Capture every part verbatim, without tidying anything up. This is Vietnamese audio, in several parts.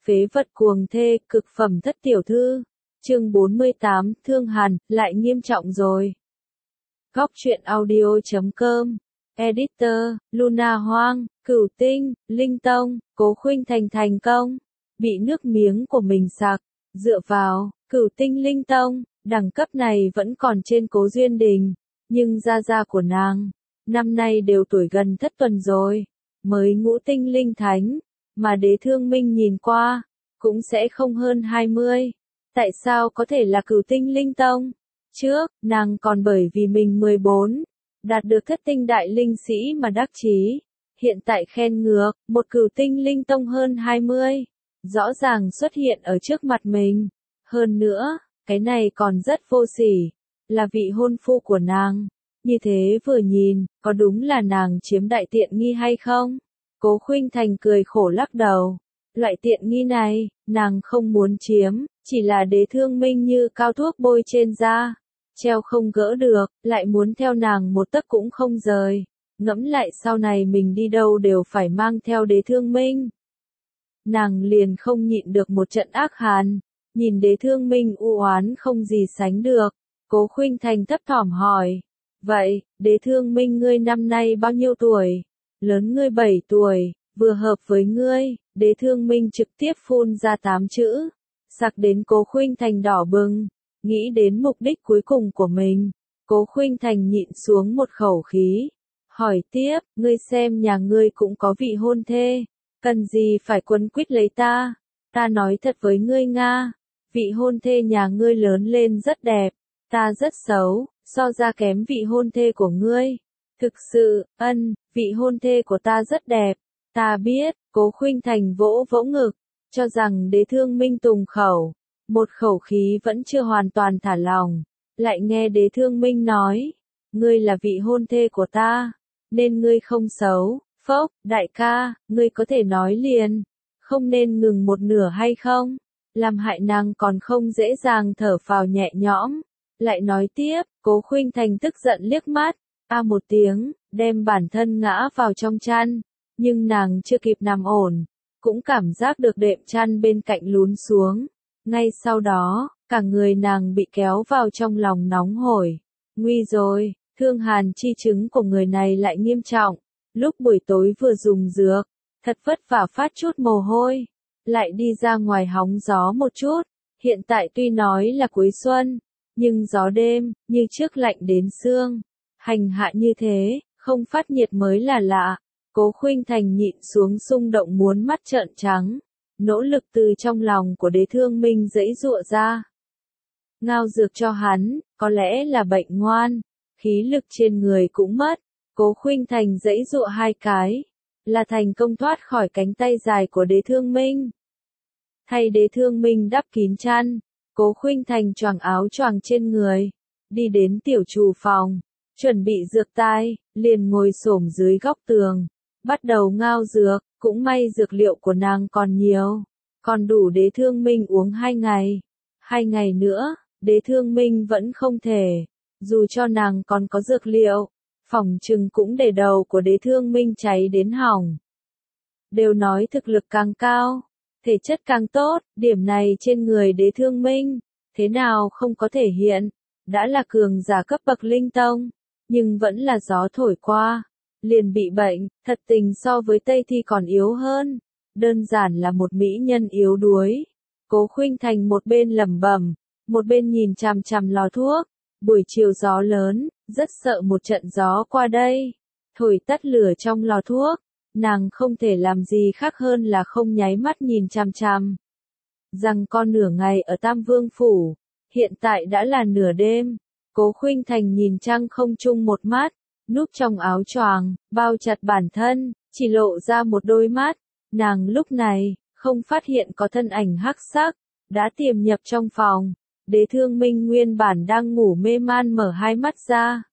Phế vật cuồng thê, cực phẩm thất tiểu thư. Chương bốn mươi tám, Thương Hàn, lại nghiêm trọng rồi. Góc truyện audio chấm com. Editor, Luna Hoang, Cửu Tinh, Linh Tông, Cố Khuynh Thành thành công. Bị nước miếng của mình sặc. Dựa vào, Cửu Tinh Linh Tông, đẳng cấp này vẫn còn trên Cố Duyên Đình. Nhưng gia gia của nàng, năm nay đều tuổi gần thất tuần rồi. Mới ngũ tinh linh thánh, mà Đế Thương Minh nhìn qua, cũng sẽ không hơn hai mươi. Tại sao có thể là Cửu Tinh Linh Tông? Trước, nàng còn bởi vì mình mười bốn, đạt được thất tinh đại linh sĩ mà đắc chí. Hiện tại khen ngược, một Cửu Tinh Linh Tông hơn hai mươi. Rõ ràng xuất hiện ở trước mặt mình. Hơn nữa, cái này còn rất vô sỉ. Là vị hôn phu của nàng. Như thế vừa nhìn, có đúng là nàng chiếm đại tiện nghi hay không? Cố Khuynh Thành cười khổ lắc đầu. Loại tiện nghi này, nàng không muốn chiếm, chỉ là Đế Thương Minh như cao thuốc bôi trên da. Treo không gỡ được, lại muốn theo nàng một tấc cũng không rời. Ngẫm lại sau này mình đi đâu đều phải mang theo Đế Thương Minh. Nàng liền không nhịn được một trận ác hàn. Nhìn Đế Thương Minh u oán không gì sánh được. Cố Khuynh Thành thấp thỏm hỏi. Vậy, Đế Thương Minh ngươi năm nay bao nhiêu tuổi? Lớn ngươi bảy tuổi, vừa hợp với ngươi. Đế Thương Minh trực tiếp phun ra tám chữ. Sặc đến Cố Khuynh Thành đỏ bừng. Nghĩ đến mục đích cuối cùng của mình. Cố Khuynh Thành nhịn xuống một khẩu khí. Hỏi tiếp, ngươi xem nhà ngươi cũng có vị hôn thê. Cần gì phải quấn quýt lấy ta? Ta nói thật với ngươi Nga. Vị hôn thê nhà ngươi lớn lên rất đẹp. Ta rất xấu, so ra kém vị hôn thê của ngươi. Thực sự, ân, vị hôn thê của ta rất đẹp. Ta biết, Cố Khuynh Thành vỗ vỗ ngực, cho rằng Đế Thương Minh tùng khẩu. Một khẩu khí vẫn chưa hoàn toàn thả lòng. Lại nghe Đế Thương Minh nói, ngươi là vị hôn thê của ta, nên ngươi không xấu. Phốc, đại ca, ngươi có thể nói liền, không nên ngừng một nửa hay không? Làm hại nàng còn không dễ dàng thở phào nhẹ nhõm. Lại nói tiếp, Cố Khuynh Thành tức giận liếc mắt, a một tiếng, đem bản thân ngã vào trong chăn. Nhưng nàng chưa kịp nằm ổn, cũng cảm giác được đệm chăn bên cạnh lún xuống. Ngay sau đó, cả người nàng bị kéo vào trong lòng nóng hổi. Nguy rồi, Thương Hàn chi chứng của người này lại nghiêm trọng. Lúc buổi tối vừa dùng dược, thật vất vả phát chút mồ hôi. Lại đi ra ngoài hóng gió một chút. Hiện tại tuy nói là cuối xuân, nhưng gió đêm, như trước lạnh đến xương. Hành hạ như thế, không phát nhiệt mới là lạ. Cố Khuynh Thành nhịn xuống xung động muốn mắt trợn trắng. Nỗ lực từ trong lòng của Đế Thương Minh giãy giụa ra. Ngao dược cho hắn, có lẽ là bệnh ngoan. Khí lực trên người cũng mất. Cố Khuynh Thành giãy giụa hai cái. Là thành công thoát khỏi cánh tay dài của Đế Thương Minh. Thay Đế Thương Minh đắp kín chăn. Cố Khuynh Thành choàng áo choàng trên người. Đi đến tiểu trù phòng. Chuẩn bị dược tai, liền ngồi xổm dưới góc tường. Bắt đầu ngao dược, cũng may dược liệu của nàng còn nhiều. Còn đủ Đế Thương Minh uống hai ngày. Hai ngày nữa, Đế Thương Minh vẫn không thể. Dù cho nàng còn có dược liệu, phỏng chừng cũng để đầu của Đế Thương Minh cháy đến hỏng. Đều nói thực lực càng cao, thể chất càng tốt, điểm này trên người Đế Thương Minh, thế nào không có thể hiện. Đã là cường giả cấp bậc linh tông, nhưng vẫn là gió thổi qua. Liền bị bệnh, thật tình so với Tây Thi còn yếu hơn. Đơn giản là một mỹ nhân yếu đuối. Cố Khuynh Thành một bên lẩm bẩm, một bên nhìn chằm chằm lò thuốc. Buổi chiều gió lớn, rất sợ một trận gió qua đây. Thổi tắt lửa trong lò thuốc. Nàng không thể làm gì khác hơn là không nháy mắt nhìn chằm chằm. Rằng con nửa ngày ở Tam Vương Phủ. Hiện tại đã là nửa đêm. Cố Khuynh Thành nhìn trăng không chung một mắt. Núp trong áo choàng, bao chặt bản thân, chỉ lộ ra một đôi mắt. Nàng lúc này, không phát hiện có thân ảnh hắc sắc, đã tiềm nhập trong phòng. Đế Thương Minh nguyên bản đang ngủ mê man mở hai mắt ra.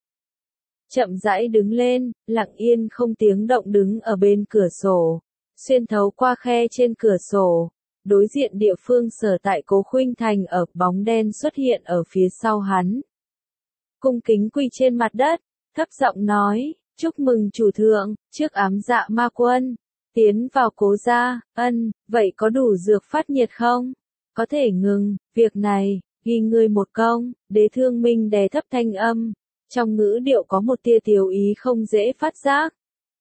Chậm rãi đứng lên, lặng yên không tiếng động đứng ở bên cửa sổ. Xuyên thấu qua khe trên cửa sổ. Đối diện địa phương sở tại Cố Khuynh Thành ở, bóng đen xuất hiện ở phía sau hắn. Cung kính quỳ trên mặt đất. Thấp giọng nói, chúc mừng chủ thượng, trước ám dạ ma quân, Tiến vào cố gia, ân, vậy có đủ dược phát nhiệt không? Có thể ngừng, việc này, ghi ngươi một công, Đế Thương Minh đè thấp thanh âm, trong ngữ điệu có một tia tiểu ý không dễ phát giác.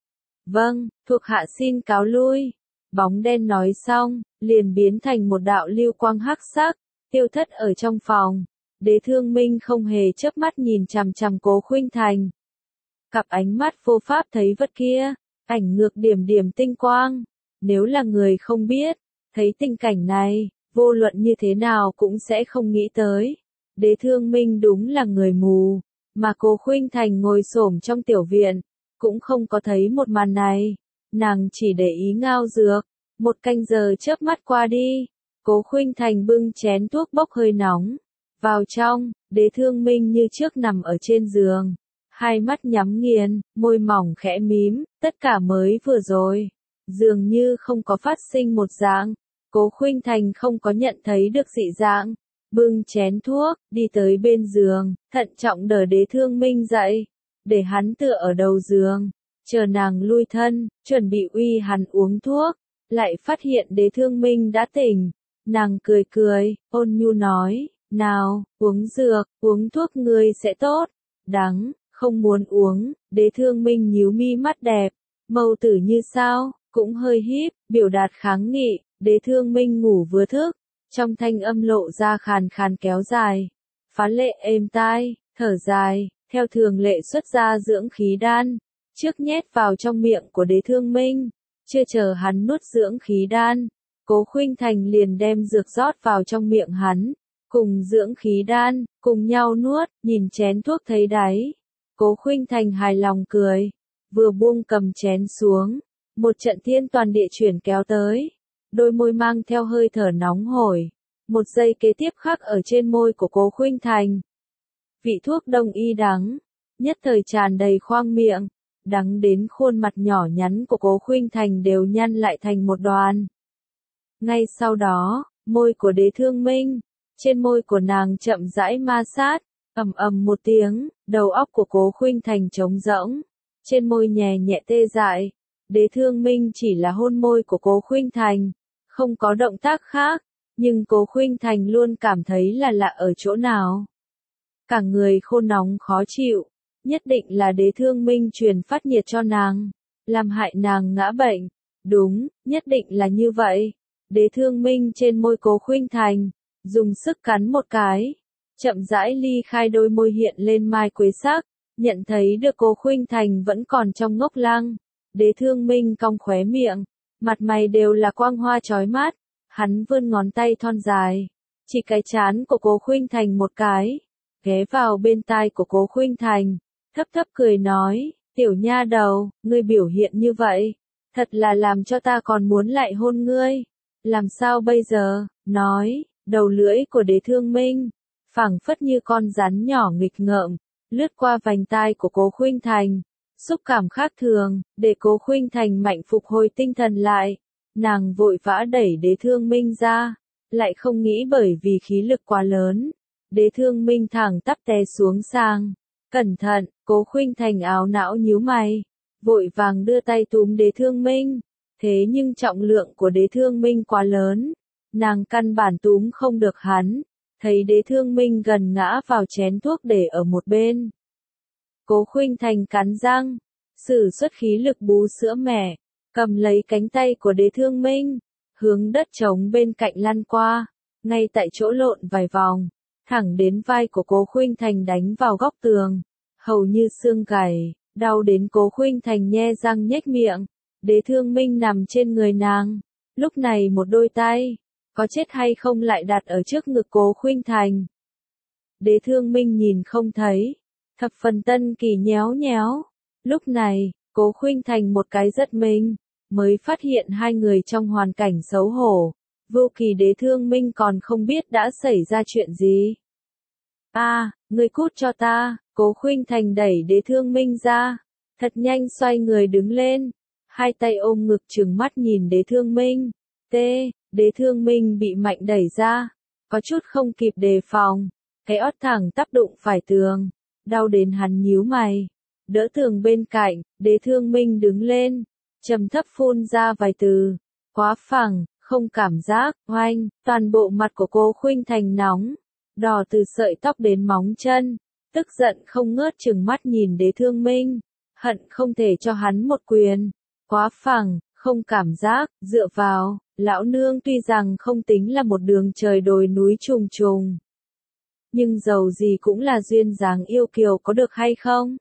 Vâng, thuộc hạ xin cáo lui. Bóng đen nói xong, liền biến thành một đạo lưu quang hắc sắc, tiêu thất ở trong phòng. Đế Thương Minh không hề chớp mắt nhìn chằm chằm Cố Khuynh Thành. Cặp ánh mắt vô pháp thấy vật kia, ảnh ngược điểm điểm tinh quang. Nếu là người không biết, thấy tình cảnh này, vô luận như thế nào cũng sẽ không nghĩ tới. Đế Thương Minh đúng là người mù, mà Cố Khuynh Thành ngồi xổm trong tiểu viện, cũng không có thấy một màn này. Nàng chỉ để ý ngao dược, một canh giờ chớp mắt qua đi, Cố Khuynh Thành bưng chén thuốc bốc hơi nóng. Vào trong, Đế Thương Minh như trước nằm ở trên giường, hai mắt nhắm nghiền, môi mỏng khẽ mím, tất cả mới vừa rồi, dường như không có phát sinh một dạng. Cố Khuynh Thành không có nhận thấy được dị dạng, bưng chén thuốc, đi tới bên giường, thận trọng đỡ Đế Thương Minh dậy, để hắn tựa ở đầu giường, chờ nàng lui thân, chuẩn bị uy hắn uống thuốc, lại phát hiện Đế Thương Minh đã tỉnh. Nàng cười cười, ôn nhu nói, nào, uống dược, uống thuốc ngươi sẽ tốt. Đắng, không muốn uống. Đế Thương Minh nhíu mi mắt đẹp, mâu tử như sao, cũng hơi híp, biểu đạt kháng nghị. Đế Thương Minh ngủ vừa thức, trong thanh âm lộ ra khàn khàn kéo dài, phá lệ êm tai, thở dài, theo thường lệ xuất ra dưỡng khí đan, trước nhét vào trong miệng của Đế Thương Minh. Chưa chờ hắn nuốt dưỡng khí đan, Cố Khuynh Thành liền đem dược rót vào trong miệng hắn, cùng dưỡng khí đan, cùng nhau nuốt, nhìn chén thuốc thấy đáy. Cố Khuynh Thành hài lòng cười, vừa buông cầm chén xuống, một trận thiên toàn địa chuyển kéo tới, đôi môi mang theo hơi thở nóng hổi, một giây kế tiếp khắc ở trên môi của Cố Khuynh Thành. Vị thuốc đông y đắng, nhất thời tràn đầy khoang miệng, đắng đến khuôn mặt nhỏ nhắn của Cố Khuynh Thành đều nhăn lại thành một đoàn. Ngay sau đó, môi của Đế Thương Minh, trên môi của nàng chậm rãi ma sát, ầm ầm một tiếng, đầu óc của Cố Khuynh Thành trống rỗng, trên môi nhẹ nhẹ tê dại. Đế Thương Minh chỉ là hôn môi của Cố Khuynh Thành, không có động tác khác, nhưng Cố Khuynh Thành luôn cảm thấy là lạ ở chỗ nào. Cả người khô nóng khó chịu, nhất định là Đế Thương Minh truyền phát nhiệt cho nàng, làm hại nàng ngã bệnh. Đúng, nhất định là như vậy. Đế Thương Minh trên môi Cố Khuynh Thành, dùng sức cắn một cái, chậm rãi ly khai, đôi môi hiện lên mai quế sắc, nhận thấy được Cố Khuynh Thành vẫn còn trong ngốc lăng. Đế Thương Minh cong khóe miệng, mặt mày đều là quang hoa chói mắt, hắn vươn ngón tay thon dài, chỉ cái trán của Cố Khuynh Thành một cái, ghé vào bên tai của Cố Khuynh Thành, thấp thấp cười nói, tiểu nha đầu, ngươi biểu hiện như vậy, thật là làm cho ta còn muốn lại hôn ngươi. Làm sao bây giờ? Nói, đầu lưỡi của Đế Thương Minh, phảng phất như con rắn nhỏ nghịch ngợm, lướt qua vành tai của Cố Khuynh Thành. Xúc cảm khác thường, để Cố Khuynh Thành mạnh phục hồi tinh thần lại. Nàng vội vã đẩy Đế Thương Minh ra, lại không nghĩ bởi vì khí lực quá lớn, Đế Thương Minh thẳng tắp té xuống sang. Cẩn thận, Cố Khuynh Thành áo não nhíu mày, vội vàng đưa tay túm Đế Thương Minh. Thế nhưng trọng lượng của Đế Thương Minh quá lớn, nàng căn bản túm không được hắn. Thấy Đế Thương Minh gần ngã vào chén thuốc để ở một bên, Cố Khuynh Thành cắn răng, sử xuất khí lực bú sữa mẹ, cầm lấy cánh tay của Đế Thương Minh, hướng đất trống bên cạnh lăn qua, ngay tại chỗ lộn vài vòng, thẳng đến vai của Cố Khuynh Thành đánh vào góc tường, hầu như xương gãy, đau đến Cố Khuynh Thành nhe răng nhếch miệng. Đế Thương Minh nằm trên người nàng, lúc này một đôi tay, có chết hay không lại đặt ở trước ngực Cố Khuynh Thành. Đế Thương Minh nhìn không thấy, thập phần tân kỳ nhéo nhéo. Lúc này, Cố Khuynh Thành một cái giật mình, mới phát hiện hai người trong hoàn cảnh xấu hổ. Vô Kỳ Đế Thương Minh còn không biết đã xảy ra chuyện gì. A, à, ngươi cút cho ta. Cố Khuynh Thành đẩy Đế Thương Minh ra, thật nhanh xoay người đứng lên, hai tay ôm ngực trừng mắt nhìn Đế Thương Minh. T, Đế Thương Minh bị mạnh đẩy ra, có chút không kịp đề phòng, cái ót thẳng tắp đụng phải tường, đau đến hắn nhíu mày. Đỡ tường bên cạnh, Đế Thương Minh đứng lên, trầm thấp phun ra vài từ. Quá phẳng, không cảm giác, oanh, toàn bộ mặt của Cố Khuynh Thành nóng, đỏ từ sợi tóc đến móng chân, tức giận không ngớt trừng mắt nhìn Đế Thương Minh, hận không thể cho hắn một quyền. Quá phẳng, không cảm giác, dựa vào, lão nương tuy rằng không tính là một đường trời đồi núi trùng trùng, nhưng dầu gì cũng là duyên dáng yêu kiều có được hay không?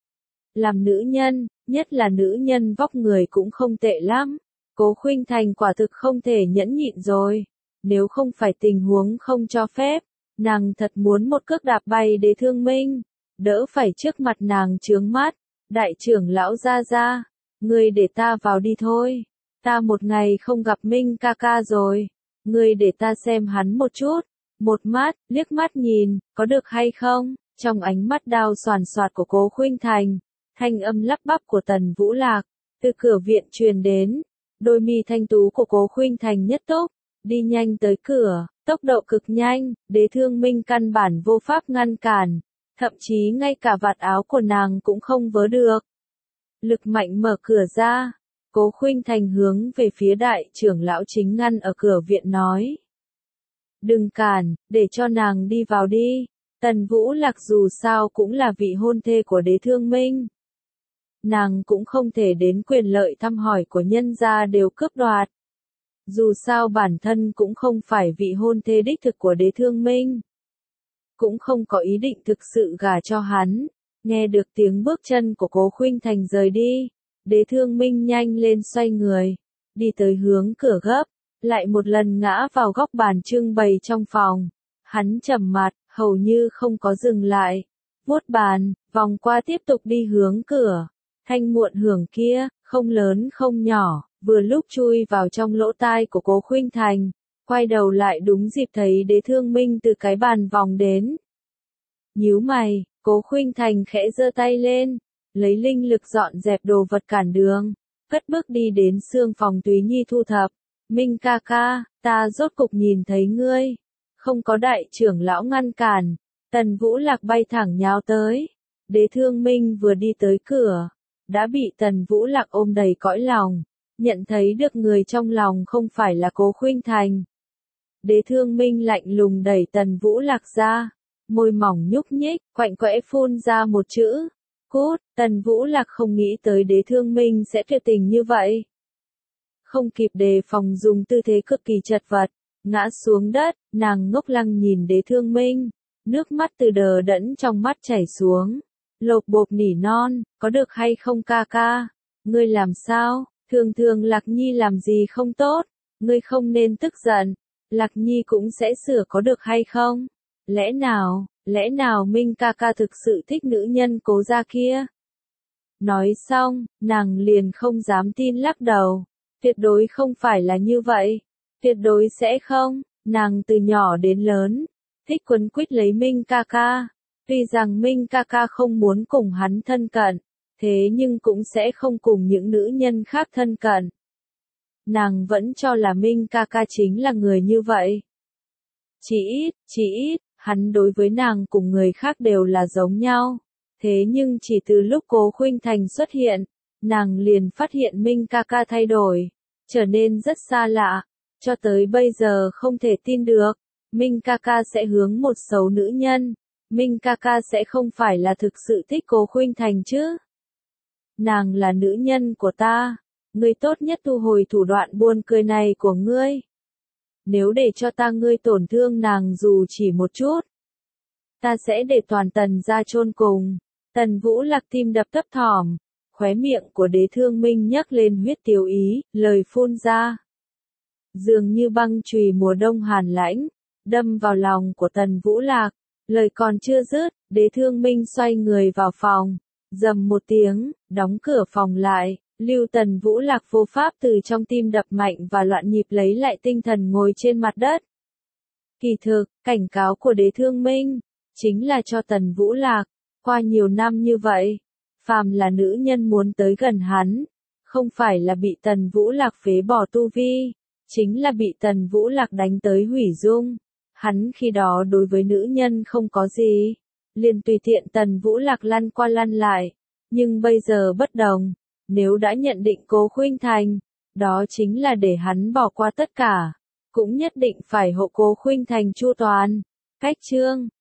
Làm nữ nhân, nhất là nữ nhân vóc người cũng không tệ lắm. Cố Khuynh Thành quả thực không thể nhẫn nhịn rồi. Nếu không phải tình huống không cho phép, nàng thật muốn một cước đạp bay Đế Thương Minh, đỡ phải trước mặt nàng chướng mắt. Đại trưởng lão gia gia, ngươi để ta vào đi thôi. Ta một ngày không gặp Minh ca ca rồi. Ngươi để ta xem hắn một chút. Một mắt, liếc mắt nhìn, có được hay không? Trong ánh mắt đao xoàn xoạt của Cố Khuynh Thành, thanh âm lắp bắp của Tần Vũ Lạc, từ cửa viện truyền đến. Đôi mi thanh tú của Cố Khuynh Thành nhất tốc, đi nhanh tới cửa, tốc độ cực nhanh, Đế Thương Minh căn bản vô pháp ngăn cản, thậm chí ngay cả vạt áo của nàng cũng không vớ được. Lực mạnh mở cửa ra, Cố Khuynh Thành hướng về phía đại trưởng lão chính ngăn ở cửa viện nói. Đừng cản, để cho nàng đi vào đi. Tần Vũ Lạc dù sao cũng là vị hôn thê của Đế Thương Minh. Nàng cũng không thể đến quyền lợi thăm hỏi của nhân gia đều cướp đoạt. Dù sao bản thân cũng không phải vị hôn thê đích thực của Đế Thương Minh. Cũng không có ý định thực sự gả cho hắn. Nghe được tiếng bước chân của Cố Khuynh Thành rời đi, Đế Thương Minh nhanh lên xoay người, đi tới hướng cửa gấp, lại một lần ngã vào góc bàn trưng bày trong phòng. Hắn trầm mặt, hầu như không có dừng lại, vuốt bàn, vòng qua tiếp tục đi hướng cửa. Thanh muộn hưởng kia, không lớn không nhỏ, vừa lúc chui vào trong lỗ tai của Cố Khuynh Thành, quay đầu lại đúng dịp thấy Đế Thương Minh từ cái bàn vòng đến. Nhíu mày, Cố Khuynh Thành khẽ giơ tay lên, lấy linh lực dọn dẹp đồ vật cản đường, cất bước đi đến xương phòng Túy Nhi thu thập. Minh ca ca, ta rốt cục nhìn thấy ngươi. Không có đại trưởng lão ngăn cản, Tần Vũ Lạc bay thẳng nhào tới. Đế Thương Minh vừa đi tới cửa, đã bị Tần Vũ Lạc ôm đầy cõi lòng, nhận thấy được người trong lòng không phải là Cố Khuynh Thành. Đế Thương Minh lạnh lùng đẩy Tần Vũ Lạc ra, môi mỏng nhúc nhích, quạnh quẽ phun ra một chữ, cút. Tần Vũ Lạc không nghĩ tới Đế Thương Minh sẽ tuyệt tình như vậy. Không kịp đề phòng dùng tư thế cực kỳ chật vật, ngã xuống đất, nàng ngốc lăng nhìn Đế Thương Minh, nước mắt từ đờ đẫn trong mắt chảy xuống. Lột bột nỉ non, có được hay không ca ca? Ngươi làm sao? Thường thường Lạc Nhi làm gì không tốt? Ngươi không nên tức giận. Lạc Nhi cũng sẽ sửa có được hay không? Lẽ nào, lẽ nào Minh ca ca thực sự thích nữ nhân Cố gia kia? Nói xong, nàng liền không dám tin lắc đầu. Tuyệt đối không phải là như vậy. Tuyệt đối sẽ không. Nàng từ nhỏ đến lớn, thích quấn quýt lấy Minh ca ca. Tuy rằng Minh ca ca không muốn cùng hắn thân cận, thế nhưng cũng sẽ không cùng những nữ nhân khác thân cận. Nàng vẫn cho là Minh ca ca chính là người như vậy. Chỉ ít, chỉ ít, hắn đối với nàng cùng người khác đều là giống nhau. Thế nhưng chỉ từ lúc Cố Khuynh Thành xuất hiện, nàng liền phát hiện Minh ca ca thay đổi, trở nên rất xa lạ, cho tới bây giờ không thể tin được. Minh ca ca sẽ hướng một xấu nữ nhân. Minh ca ca sẽ không phải là thực sự thích Cố Khuynh Thành chứ? Nàng là nữ nhân của ta, ngươi tốt nhất thu hồi thủ đoạn buồn cười này của ngươi. Nếu để cho ta ngươi tổn thương nàng dù chỉ một chút, ta sẽ để toàn Tần gia chôn cùng. Tần Vũ Lạc tim đập thấp thỏm, khóe miệng của Đế Thương Minh nhấc lên huyết tiêu ý, lời phun ra. Dường như băng chùy mùa đông hàn lãnh, đâm vào lòng của Tần Vũ Lạc. Lời còn chưa dứt, Đế Thương Minh xoay người vào phòng, rầm một tiếng, đóng cửa phòng lại, lưu Tần Vũ Lạc vô pháp từ trong tim đập mạnh và loạn nhịp lấy lại tinh thần ngồi trên mặt đất. Kỳ thực, cảnh cáo của Đế Thương Minh, chính là cho Tần Vũ Lạc, qua nhiều năm như vậy, phàm là nữ nhân muốn tới gần hắn, không phải là bị Tần Vũ Lạc phế bỏ tu vi, chính là bị Tần Vũ Lạc đánh tới hủy dung. Hắn khi đó đối với nữ nhân không có gì, liền tùy tiện Tần Vũ Lạc lăn qua lăn lại, nhưng bây giờ bất đồng, Nếu đã nhận định Cố Khuynh Thành, đó chính là để hắn bỏ qua tất cả, cũng nhất định phải hộ Cố Khuynh Thành chu toàn. Cách chương